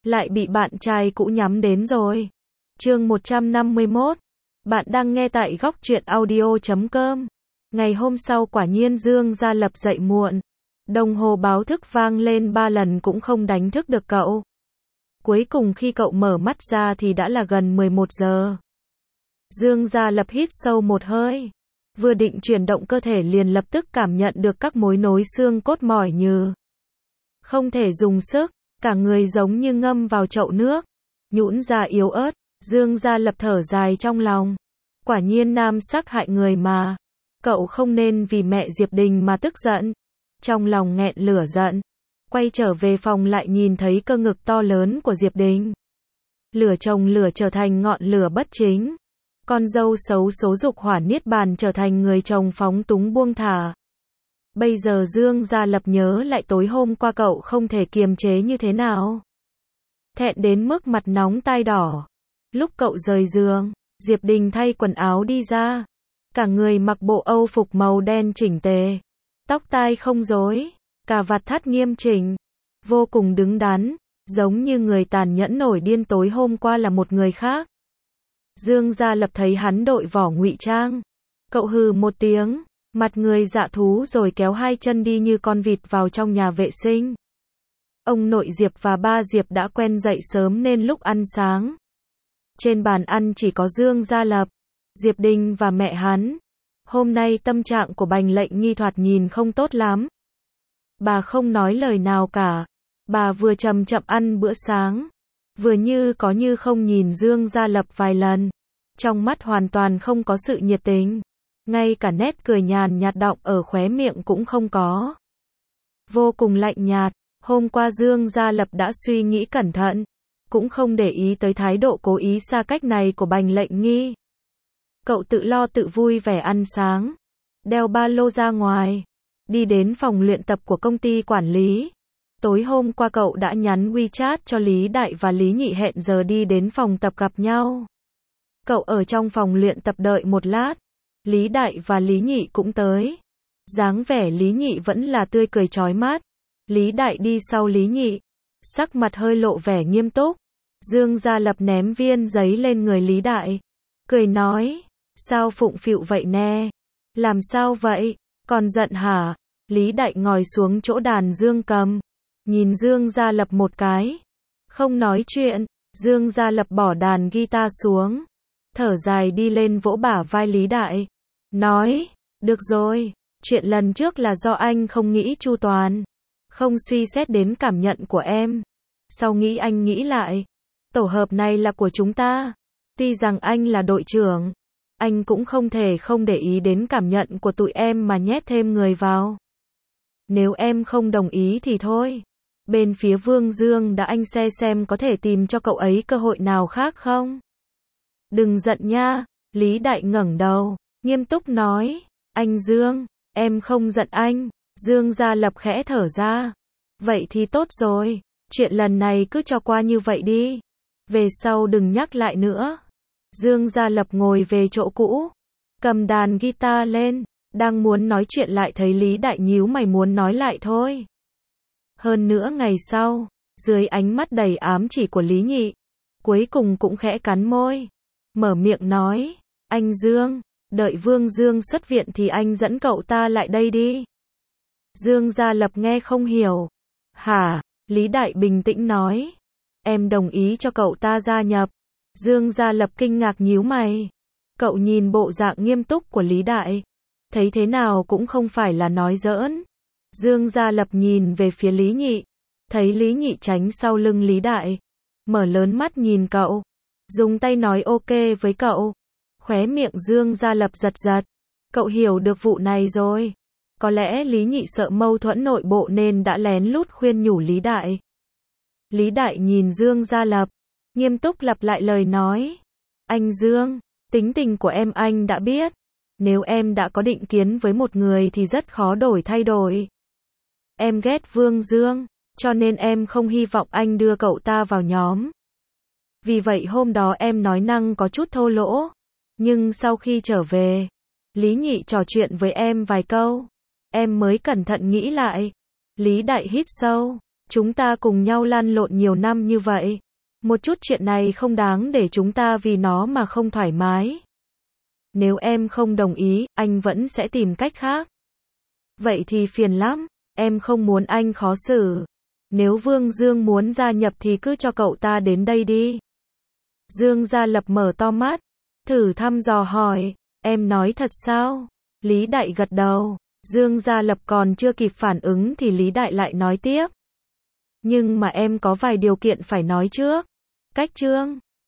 lại bị bạn trai cũ nhắm đến rồi. Chương 151. Bạn đang nghe tại góc truyện audio.com. Ngày hôm sau quả nhiên Dương Gia Lập dậy muộn. Đồng hồ báo thức vang lên 3 lần cũng không đánh thức được cậu. Cuối cùng khi cậu mở mắt ra thì đã là gần 11 giờ. Dương Gia Lập hít sâu một hơi. Vừa định chuyển động cơ thể liền lập tức cảm nhận được các mối nối xương cốt mỏi như không thể dùng sức, cả người giống như ngâm vào chậu nước, nhũn ra yếu ớt. Dương Gia Lập thở dài trong lòng. Quả nhiên nam sắc hại người mà. Cậu không nên vì mẹ Diệp Đình mà tức giận. Trong lòng nghẹn lửa giận. Quay trở về phòng lại nhìn thấy cơ ngực to lớn của Diệp Đình. Lửa chồng lửa trở thành ngọn lửa bất chính. Con dâu xấu số dục hỏa niết bàn trở thành người chồng phóng túng buông thả. Bây giờ Dương Gia Lập nhớ lại tối hôm qua cậu không thể kiềm chế như thế nào. Thẹn đến mức mặt nóng tai đỏ. Lúc cậu rời giường, Diệp Đình thay quần áo đi ra. Cả người mặc bộ âu phục màu đen chỉnh tề. Tóc tai không rối, cà vạt thắt nghiêm chỉnh. Vô cùng đứng đắn, giống như người tàn nhẫn nổi điên tối hôm qua là một người khác. Dương Gia Lập thấy hắn đội vỏ ngụy trang. Cậu hừ một tiếng, mặt người dạ thú rồi kéo hai chân đi như con vịt vào trong nhà vệ sinh. Ông nội Diệp và ba Diệp đã quen dậy sớm nên lúc ăn sáng. Trên bàn ăn chỉ có Dương Gia Lập, Diệp Đình và mẹ hắn. Hôm nay tâm trạng của Bành Lệnh Nghi thoạt nhìn không tốt lắm. Bà không nói lời nào cả. Bà vừa chậm chậm ăn bữa sáng, vừa như có như không nhìn Dương Gia Lập vài lần. Trong mắt hoàn toàn không có sự nhiệt tình. Ngay cả nét cười nhàn nhạt đọng ở khóe miệng cũng không có. Vô cùng lạnh nhạt. Hôm qua Dương Gia Lập đã suy nghĩ cẩn thận, cũng không để ý tới thái độ cố ý xa cách này của Bành Lệnh Nghi. Cậu tự lo tự vui vẻ ăn sáng, đeo ba lô ra ngoài, đi đến phòng luyện tập của công ty quản lý. Tối hôm qua cậu đã nhắn WeChat cho Lý Đại và Lý Nhị hẹn giờ đi đến phòng tập gặp nhau. Cậu ở trong phòng luyện tập đợi một lát, Lý Đại và Lý Nhị cũng tới. Dáng vẻ Lý Nhị vẫn là tươi cười chói mắt. Lý Đại đi sau Lý Nhị, sắc mặt hơi lộ vẻ nghiêm túc. Dương Gia Lập ném viên giấy lên người Lý Đại, cười nói, sao phụng phịu vậy nè? Làm sao vậy? Còn giận hả? Lý Đại ngồi xuống chỗ đàn dương cầm, nhìn Dương Gia Lập một cái, không nói chuyện. Dương Gia Lập bỏ đàn guitar xuống, thở dài đi lên vỗ bả vai Lý Đại, nói, được rồi, chuyện lần trước là do anh không nghĩ chu toàn, không suy xét đến cảm nhận của em. Sau nghĩ anh nghĩ lại, tổ hợp này là của chúng ta. Tuy rằng anh là đội trưởng, anh cũng không thể không để ý đến cảm nhận của tụi em mà nhét thêm người vào. Nếu em không đồng ý thì thôi. Bên phía Vương Dương đã anh xem có thể tìm cho cậu ấy cơ hội nào khác không? Đừng giận nha. Lý Đại ngẩng đầu, nghiêm túc nói, anh Dương, em không giận anh. Dương Gia Lập khẽ thở ra. Vậy thì tốt rồi, chuyện lần này cứ cho qua như vậy đi. Về sau đừng nhắc lại nữa. Dương Gia Lập ngồi về chỗ cũ, cầm đàn guitar lên, đang muốn nói chuyện lại thấy Lý Đại nhíu mày muốn nói lại thôi. Hơn nữa ngày sau, dưới ánh mắt đầy ám chỉ của Lý Nhị, cuối cùng cũng khẽ cắn môi, mở miệng nói, anh Dương, đợi Vương Dương xuất viện thì anh dẫn cậu ta lại đây đi. Dương Gia Lập nghe không hiểu. Hả? Lý Đại bình tĩnh nói, em đồng ý cho cậu ta gia nhập. Dương Gia Lập kinh ngạc nhíu mày. Cậu nhìn bộ dạng nghiêm túc của Lý Đại, thấy thế nào cũng không phải là nói giỡn. Dương Gia Lập nhìn về phía Lý Nhị, thấy Lý Nhị tránh sau lưng Lý Đại, mở lớn mắt nhìn cậu, dùng tay nói ok với cậu. Khóe miệng Dương Gia Lập giật giật. Cậu hiểu được vụ này rồi. Có lẽ Lý Nhị sợ mâu thuẫn nội bộ nên đã lén lút khuyên nhủ Lý Đại. Lý Đại nhìn Dương Gia Lập, nghiêm túc lặp lại lời nói. Anh Dương, tính tình của em anh đã biết. Nếu em đã có định kiến với một người thì rất khó thay đổi. Em ghét Vương Dương, cho nên em không hy vọng anh đưa cậu ta vào nhóm. Vì vậy hôm đó em nói năng có chút thô lỗ. Nhưng sau khi trở về, Lý Nhị trò chuyện với em vài câu, em mới cẩn thận nghĩ lại. Lý Đại hít sâu, Chúng ta cùng nhau lăn lộn nhiều năm như vậy. Một chút chuyện này không đáng để chúng ta vì nó mà không thoải mái. Nếu em không đồng ý, anh vẫn sẽ tìm cách khác. Vậy thì phiền lắm, em không muốn anh khó xử. Nếu Vương Dương muốn gia nhập thì cứ cho cậu ta đến đây đi. Dương Gia Lập mở to mắt, thử thăm dò hỏi, em nói thật sao? Lý Đại gật đầu. Dương Gia Lập còn chưa kịp phản ứng thì Lý Đại lại nói tiếp. Nhưng mà em có vài điều kiện phải nói trước. Cách Trương